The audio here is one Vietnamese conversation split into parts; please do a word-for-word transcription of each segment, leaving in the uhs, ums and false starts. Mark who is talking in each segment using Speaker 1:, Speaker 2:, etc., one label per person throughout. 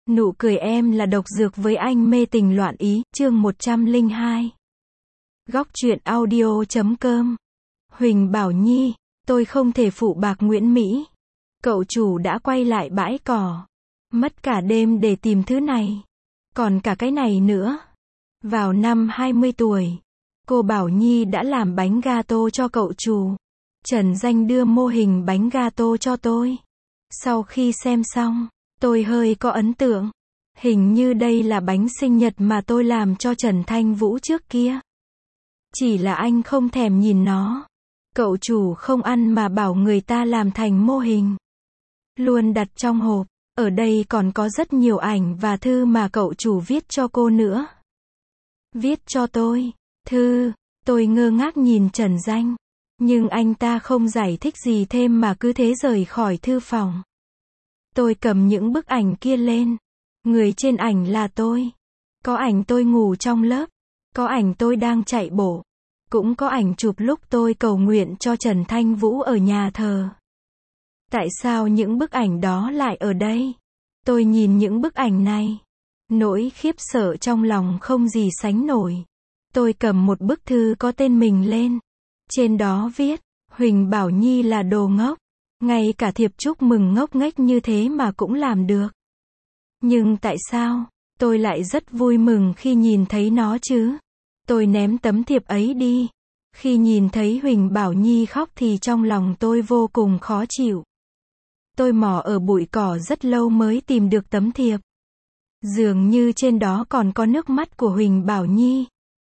Speaker 1: Nụ cười em là độc dược với anh mê tình loạn ý, chương một trăm lẻ hai. Góc truyện audio chấm com. Huỳnh Bảo Nhi, tôi không thể phụ bạc Nguyễn Mỹ. Cậu chủ đã quay lại bãi cỏ. Mất cả đêm để tìm thứ này. Còn cả cái này nữa. Vào năm hai mươi tuổi, cô Bảo Nhi đã làm bánh gato cho cậu chủ. Trần Danh đưa mô hình bánh gato cho tôi. Sau khi xem xong, tôi hơi có ấn tượng. Hình như đây là bánh sinh nhật mà tôi làm cho Trần Thanh Vũ trước kia. Chỉ là anh không thèm nhìn nó. Cậu chủ không ăn mà bảo người ta làm thành mô hình. Luôn đặt trong hộp. Ở đây còn có rất nhiều ảnh và thư mà cậu chủ viết cho cô nữa. Viết cho tôi. Thư. Tôi ngơ ngác nhìn Trần Danh. Nhưng anh ta không giải thích gì thêm mà cứ thế rời khỏi thư phòng. Tôi cầm những bức ảnh kia lên. Người trên ảnh là tôi. Có ảnh tôi ngủ trong lớp. Có ảnh tôi đang chạy bộ. Cũng có ảnh chụp lúc tôi cầu nguyện cho Trần Thanh Vũ ở nhà thờ. Tại sao những bức ảnh đó lại ở đây? Tôi nhìn những bức ảnh này. Nỗi khiếp sợ trong lòng không gì sánh nổi. Tôi cầm một bức thư có tên mình lên. Trên đó viết, Huỳnh Bảo Nhi là đồ ngốc. Ngay cả thiệp chúc mừng ngốc nghếch như thế mà cũng làm được. Nhưng tại sao, tôi lại rất vui mừng khi nhìn thấy nó chứ? Tôi ném tấm thiệp ấy đi. Khi nhìn thấy Huỳnh Bảo Nhi khóc thì trong lòng tôi vô cùng khó chịu. Tôi mò ở bụi cỏ rất lâu mới tìm được tấm thiệp. Dường như trên đó còn có nước mắt của Huỳnh Bảo Nhi.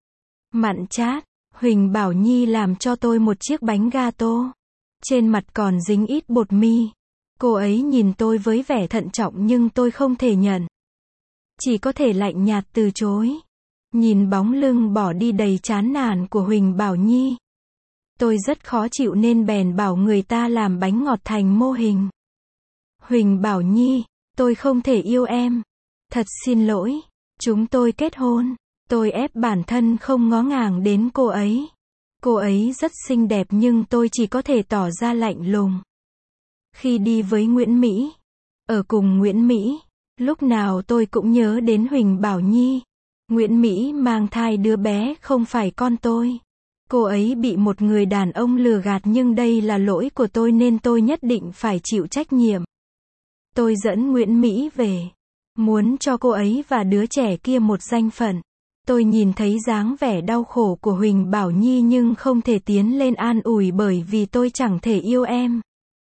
Speaker 1: Mặn chát, Huỳnh Bảo Nhi làm cho tôi một chiếc bánh gato. Trên mặt còn dính ít bột mì. Cô ấy nhìn tôi với vẻ thận trọng nhưng tôi không thể nhận. Chỉ có thể lạnh nhạt từ chối. Nhìn bóng lưng bỏ đi đầy chán nản của Huỳnh Bảo Nhi. Tôi rất khó chịu nên bèn bảo người ta làm bánh ngọt thành mô hình. Huỳnh Bảo Nhi, tôi không thể yêu em. Thật xin lỗi. Chúng tôi kết hôn. Tôi ép bản thân không ngó ngàng đến cô ấy. Cô ấy rất xinh đẹp nhưng tôi chỉ có thể tỏ ra lạnh lùng. Khi đi với Nguyễn Mỹ, ở cùng Nguyễn Mỹ, lúc nào tôi cũng nhớ đến Huỳnh Bảo Nhi. Nguyễn Mỹ mang thai đứa bé không phải con tôi. Cô ấy bị một người đàn ông lừa gạt nhưng đây là lỗi của tôi nên tôi nhất định phải chịu trách nhiệm. Tôi dẫn Nguyễn Mỹ về. Muốn cho cô ấy và đứa trẻ kia một danh phận. Tôi nhìn thấy dáng vẻ đau khổ của Huỳnh Bảo Nhi nhưng không thể tiến lên an ủi bởi vì tôi chẳng thể yêu em.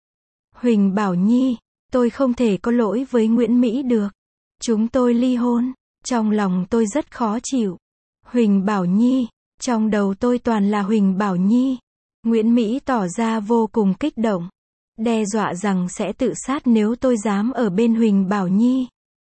Speaker 1: Huỳnh Bảo Nhi, tôi không thể có lỗi với Nguyễn Mỹ được. Chúng tôi ly hôn. Trong lòng tôi rất khó chịu. Huỳnh Bảo Nhi, trong đầu tôi toàn là Huỳnh Bảo Nhi. Nguyễn Mỹ tỏ ra vô cùng kích động. Đe dọa rằng sẽ tự sát nếu tôi dám ở bên Huỳnh Bảo Nhi.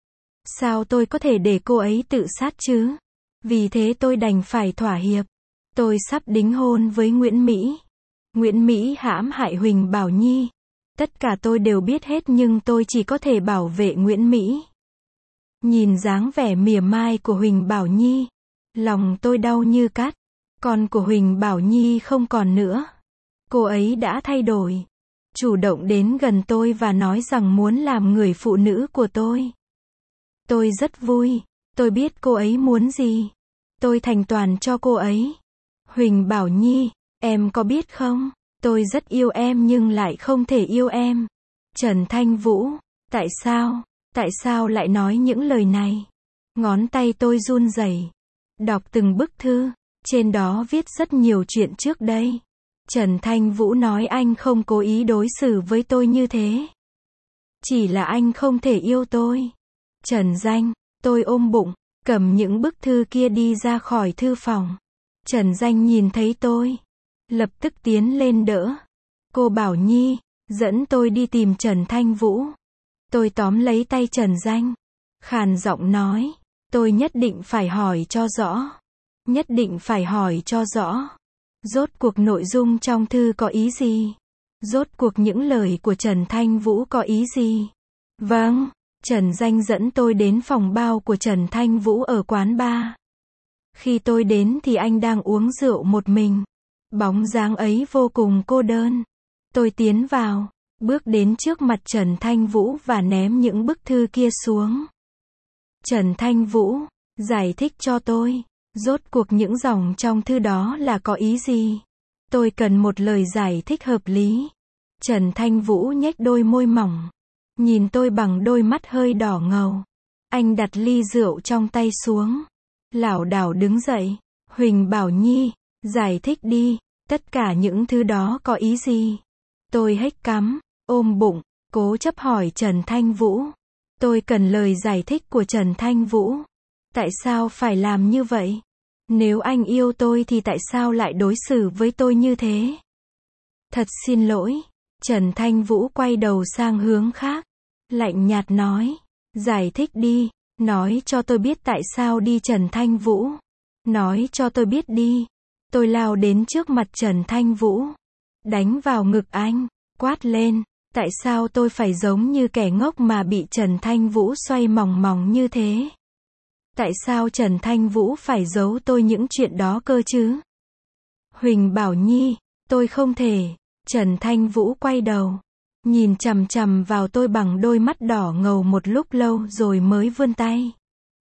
Speaker 1: Sao tôi có thể để cô ấy tự sát chứ? Vì thế tôi đành phải thỏa hiệp. Tôi sắp đính hôn với Nguyễn Mỹ. Nguyễn Mỹ hãm hại Huỳnh Bảo Nhi. Tất cả tôi đều biết hết nhưng tôi chỉ có thể bảo vệ Nguyễn Mỹ. Nhìn dáng vẻ mỉa mai của Huỳnh Bảo Nhi. Lòng tôi đau như cắt. Con của Huỳnh Bảo Nhi không còn nữa. Cô ấy đã thay đổi. Chủ động đến gần tôi và nói rằng muốn làm người phụ nữ của tôi. Tôi rất vui. Tôi biết cô ấy muốn gì. Tôi thành toàn cho cô ấy. Huỳnh Bảo Nhi, em có biết không? Tôi rất yêu em nhưng lại không thể yêu em. Trần Thanh Vũ, tại sao? Tại sao lại nói những lời này? Ngón tay tôi run rẩy. Đọc từng bức thư. Trên đó viết rất nhiều chuyện trước đây. Trần Thanh Vũ nói anh không cố ý đối xử với tôi như thế. Chỉ là anh không thể yêu tôi. Trần Danh, tôi ôm bụng, cầm những bức thư kia đi ra khỏi thư phòng. Trần Danh nhìn thấy tôi. Lập tức tiến lên đỡ. Cô Bảo Nhi, dẫn tôi đi tìm Trần Thanh Vũ. Tôi tóm lấy tay Trần Danh. Khàn giọng nói. Tôi nhất định phải hỏi cho rõ. Nhất định phải hỏi cho rõ. Rốt cuộc nội dung trong thư có ý gì? Rốt cuộc những lời của Trần Thanh Vũ có ý gì? Vâng. Trần Danh dẫn tôi đến phòng bao của Trần Thanh Vũ ở quán bar. Khi tôi đến thì anh đang uống rượu một mình. Bóng dáng ấy vô cùng cô đơn. Tôi tiến vào, bước đến trước mặt Trần Thanh Vũ và ném những bức thư kia xuống. Trần Thanh Vũ, giải thích cho tôi. Rốt cuộc những dòng trong thư đó là có ý gì? Tôi cần một lời giải thích hợp lý. Trần Thanh Vũ nhếch đôi môi mỏng. Nhìn tôi bằng đôi mắt hơi đỏ ngầu. Anh đặt ly rượu trong tay xuống. Lảo đảo đứng dậy. Huỳnh Bảo Nhi, giải thích đi. Tất cả những thứ đó có ý gì? Tôi hếch cắm, ôm bụng, cố chấp hỏi Trần Thanh Vũ. Tôi cần lời giải thích của Trần Thanh Vũ. Tại sao phải làm như vậy? Nếu anh yêu tôi thì tại sao lại đối xử với tôi như thế? Thật xin lỗi. Trần Thanh Vũ quay đầu sang hướng khác. Lạnh nhạt nói. Giải thích đi. Nói cho tôi biết tại sao đi Trần Thanh Vũ. Nói cho tôi biết đi. Tôi lao đến trước mặt Trần Thanh Vũ. Đánh vào ngực anh. Quát lên. Tại sao tôi phải giống như kẻ ngốc mà bị Trần Thanh Vũ xoay mòng mòng như thế? Tại sao Trần Thanh Vũ phải giấu tôi những chuyện đó cơ chứ? Huỳnh Bảo Nhi, tôi không thể. Trần Thanh Vũ quay đầu. Nhìn chằm chằm vào tôi bằng đôi mắt đỏ ngầu một lúc lâu rồi mới vươn tay.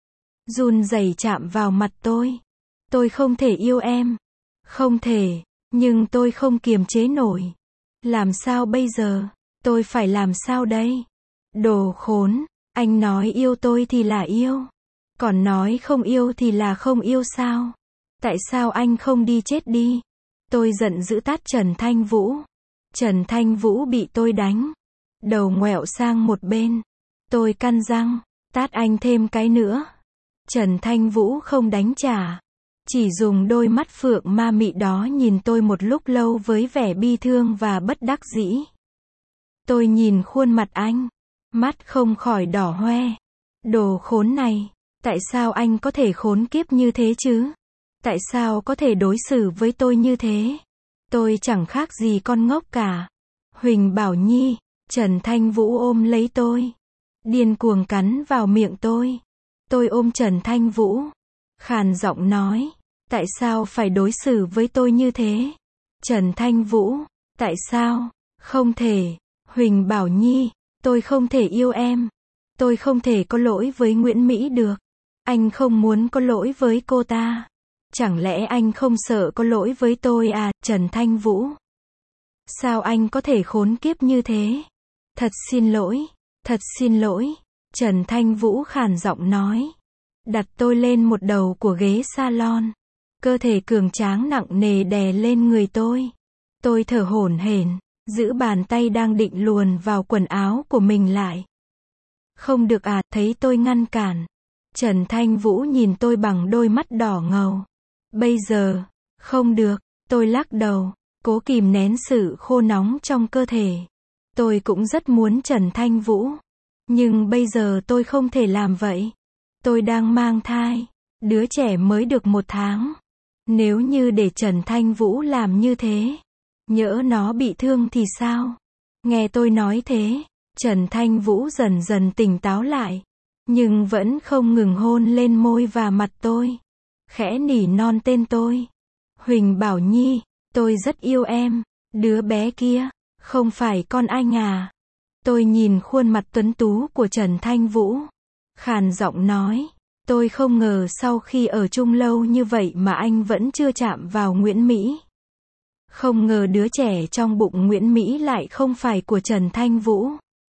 Speaker 1: Run rẩy chạm vào mặt tôi. Tôi không thể yêu em. Không thể. Nhưng tôi không kiềm chế nổi. Làm sao bây giờ? Tôi phải làm sao đây? Đồ khốn. Anh nói yêu tôi thì là yêu. Còn nói không yêu thì là không yêu sao? Tại sao anh không đi chết đi? Tôi giận dữ tát Trần Thanh Vũ. Trần Thanh Vũ bị tôi đánh. Đầu ngoẹo sang một bên. Tôi căn răng. Tát anh thêm cái nữa. Trần Thanh Vũ không đánh trả. Chỉ dùng đôi mắt phượng ma mị đó nhìn tôi một lúc lâu với vẻ bi thương và bất đắc dĩ. Tôi nhìn khuôn mặt anh. Mắt không khỏi đỏ hoe. Đồ khốn này. Tại sao anh có thể khốn kiếp như thế chứ? Tại sao có thể đối xử với tôi như thế? Tôi chẳng khác gì con ngốc cả. Huỳnh Bảo Nhi, Trần Thanh Vũ ôm lấy tôi. Điên cuồng cắn vào miệng tôi. Tôi ôm Trần Thanh Vũ. Khàn giọng nói. Tại sao phải đối xử với tôi như thế? Trần Thanh Vũ, tại sao? Không thể. Huỳnh Bảo Nhi, tôi không thể yêu em. Tôi không thể có lỗi với Nguyễn Mỹ được. Anh không muốn có lỗi với cô ta. Chẳng lẽ anh không sợ có lỗi với tôi à, Trần Thanh Vũ? Sao anh có thể khốn kiếp như thế? Thật xin lỗi, thật xin lỗi. Trần Thanh Vũ khàn giọng nói. Đặt tôi lên một đầu của ghế salon. Cơ thể cường tráng nặng nề đè lên người tôi. Tôi thở hổn hển, giữ bàn tay đang định luồn vào quần áo của mình lại. Không được à, thấy tôi ngăn cản. Trần Thanh Vũ nhìn tôi bằng đôi mắt đỏ ngầu. Bây giờ, không được, tôi lắc đầu, cố kìm nén sự khô nóng trong cơ thể. Tôi cũng rất muốn Trần Thanh Vũ. Nhưng bây giờ tôi không thể làm vậy. Tôi đang mang thai. Đứa trẻ mới được một tháng. Nếu như để Trần Thanh Vũ làm như thế, nhỡ nó bị thương thì sao? Nghe tôi nói thế, Trần Thanh Vũ dần dần tỉnh táo lại. Nhưng vẫn không ngừng hôn lên môi và mặt tôi. Khẽ nỉ non tên tôi. Huỳnh Bảo Nhi, tôi rất yêu em. Đứa bé kia, không phải con anh à? Tôi nhìn khuôn mặt tuấn tú của Trần Thanh Vũ. Khàn giọng nói. Tôi không ngờ sau khi ở chung lâu như vậy mà anh vẫn chưa chạm vào Nguyễn Mỹ. Không ngờ đứa trẻ trong bụng Nguyễn Mỹ lại không phải của Trần Thanh Vũ.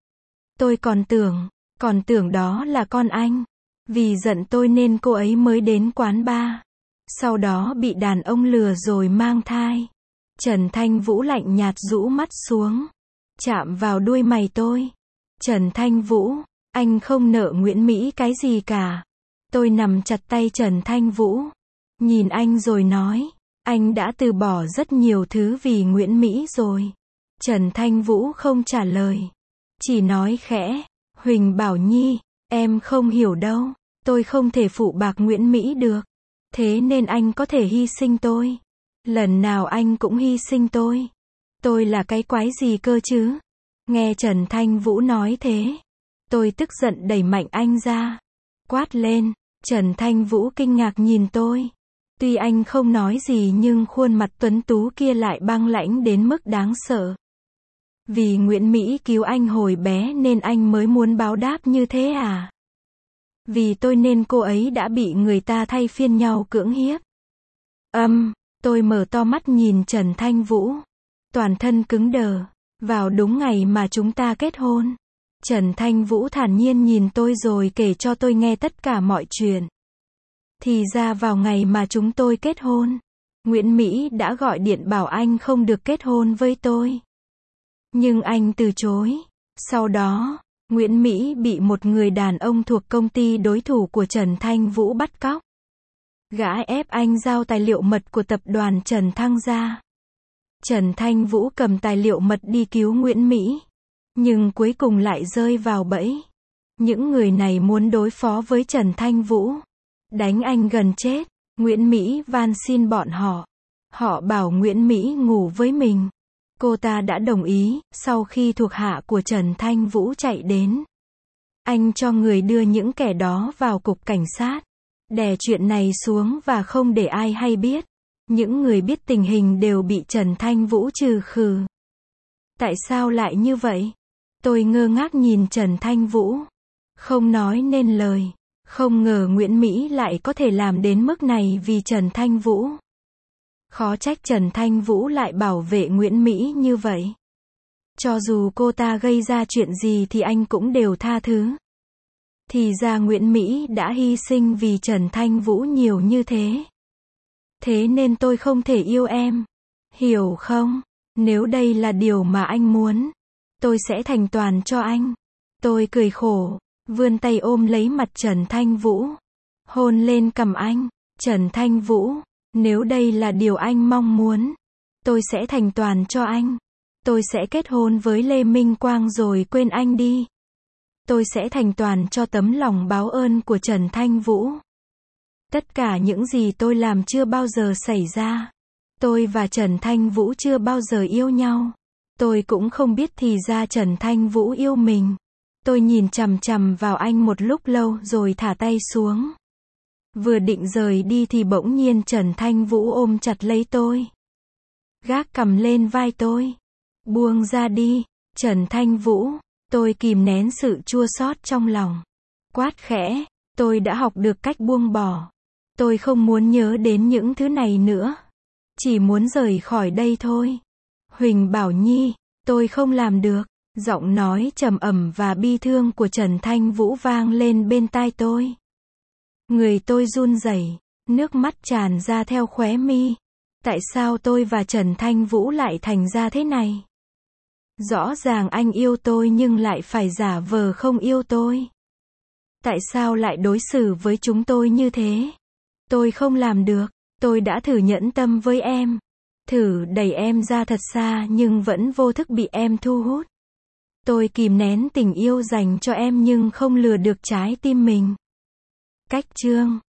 Speaker 1: Tôi còn tưởng, còn tưởng đó là con anh. Vì giận tôi nên cô ấy mới đến quán bar. Sau đó bị đàn ông lừa rồi mang thai. Trần Thanh Vũ lạnh nhạt rũ mắt xuống. Chạm vào đuôi mày tôi. Trần Thanh Vũ, anh không nợ Nguyễn Mỹ cái gì cả. Tôi nằm chặt tay Trần Thanh Vũ. Nhìn anh rồi nói. Anh đã từ bỏ rất nhiều thứ vì Nguyễn Mỹ rồi. Trần Thanh Vũ không trả lời. Chỉ nói khẽ. Huỳnh Bảo Nhi, em không hiểu đâu. Tôi không thể phụ bạc Nguyễn Mỹ được. Thế nên anh có thể hy sinh tôi. Lần nào anh cũng hy sinh tôi. Tôi là cái quái gì cơ chứ? Nghe Trần Thanh Vũ nói thế. Tôi tức giận đẩy mạnh anh ra. Quát lên. Trần Thanh Vũ kinh ngạc nhìn tôi. Tuy anh không nói gì nhưng khuôn mặt tuấn tú kia lại băng lãnh đến mức đáng sợ. Vì Nguyễn Mỹ cứu anh hồi bé nên anh mới muốn báo đáp như thế à? Vì tôi nên cô ấy đã bị người ta thay phiên nhau cưỡng hiếp. Âm, tôi mở to mắt nhìn Trần Thanh Vũ. Toàn thân cứng đờ. Vào đúng ngày mà chúng ta kết hôn. Trần Thanh Vũ thản nhiên nhìn tôi rồi kể cho tôi nghe tất cả mọi chuyện. Thì ra vào ngày mà chúng tôi kết hôn, Nguyễn Mỹ đã gọi điện bảo anh không được kết hôn với tôi. Nhưng anh từ chối. Sau đó, Nguyễn Mỹ bị một người đàn ông thuộc công ty đối thủ của Trần Thanh Vũ bắt cóc. Gã ép anh giao tài liệu mật của tập đoàn Trần Thăng ra. Trần Thanh Vũ cầm tài liệu mật đi cứu Nguyễn Mỹ. Nhưng cuối cùng lại rơi vào bẫy. Những người này muốn đối phó với Trần Thanh Vũ. Đánh anh gần chết. Nguyễn Mỹ van xin bọn họ. Họ bảo Nguyễn Mỹ ngủ với mình. Cô ta đã đồng ý. Sau khi thuộc hạ của Trần Thanh Vũ chạy đến, anh cho người đưa những kẻ đó vào cục cảnh sát. Đè chuyện này xuống và không để ai hay biết. Những người biết tình hình đều bị Trần Thanh Vũ trừ khử. Tại sao lại như vậy? Tôi ngơ ngác nhìn Trần Thanh Vũ. Không nói nên lời. Không ngờ Nguyễn Mỹ lại có thể làm đến mức này vì Trần Thanh Vũ. Khó trách Trần Thanh Vũ lại bảo vệ Nguyễn Mỹ như vậy. Cho dù cô ta gây ra chuyện gì thì anh cũng đều tha thứ. Thì ra Nguyễn Mỹ đã hy sinh vì Trần Thanh Vũ nhiều như thế. Thế nên tôi không thể yêu em. Hiểu không? Nếu đây là điều mà anh muốn, tôi sẽ thành toàn cho anh. Tôi cười khổ, vươn tay ôm lấy mặt Trần Thanh Vũ. Hôn lên cằm anh. Trần Thanh Vũ, nếu đây là điều anh mong muốn, tôi sẽ thành toàn cho anh. Tôi sẽ kết hôn với Lê Minh Quang rồi quên anh đi. Tôi sẽ thành toàn cho tấm lòng báo ơn của Trần Thanh Vũ. Tất cả những gì tôi làm chưa bao giờ xảy ra. Tôi và Trần Thanh Vũ chưa bao giờ yêu nhau. Tôi cũng không biết thì ra Trần Thanh Vũ yêu mình. Tôi nhìn chằm chằm vào anh một lúc lâu rồi thả tay xuống. Vừa định rời đi thì bỗng nhiên Trần Thanh Vũ ôm chặt lấy tôi. Gác cằm lên vai tôi. Buông ra đi, Trần Thanh Vũ. Tôi kìm nén sự chua xót trong lòng. Quát khẽ, tôi đã học được cách buông bỏ. Tôi không muốn nhớ đến những thứ này nữa. Chỉ muốn rời khỏi đây thôi. Huỳnh Bảo Nhi, tôi không làm được. Giọng nói trầm ẩm và bi thương của Trần Thanh Vũ vang lên bên tai tôi. Người tôi run rẩy, nước mắt tràn ra theo khóe mi. Tại sao tôi và Trần Thanh Vũ lại thành ra thế này? Rõ ràng anh yêu tôi nhưng lại phải giả vờ không yêu tôi. Tại sao lại đối xử với chúng tôi như thế? Tôi không làm được. Tôi đã thử nhẫn tâm với em. Thử đẩy em ra thật xa nhưng vẫn vô thức bị em thu hút. Tôi kìm nén tình yêu dành cho em nhưng không lừa được trái tim mình. Cách chương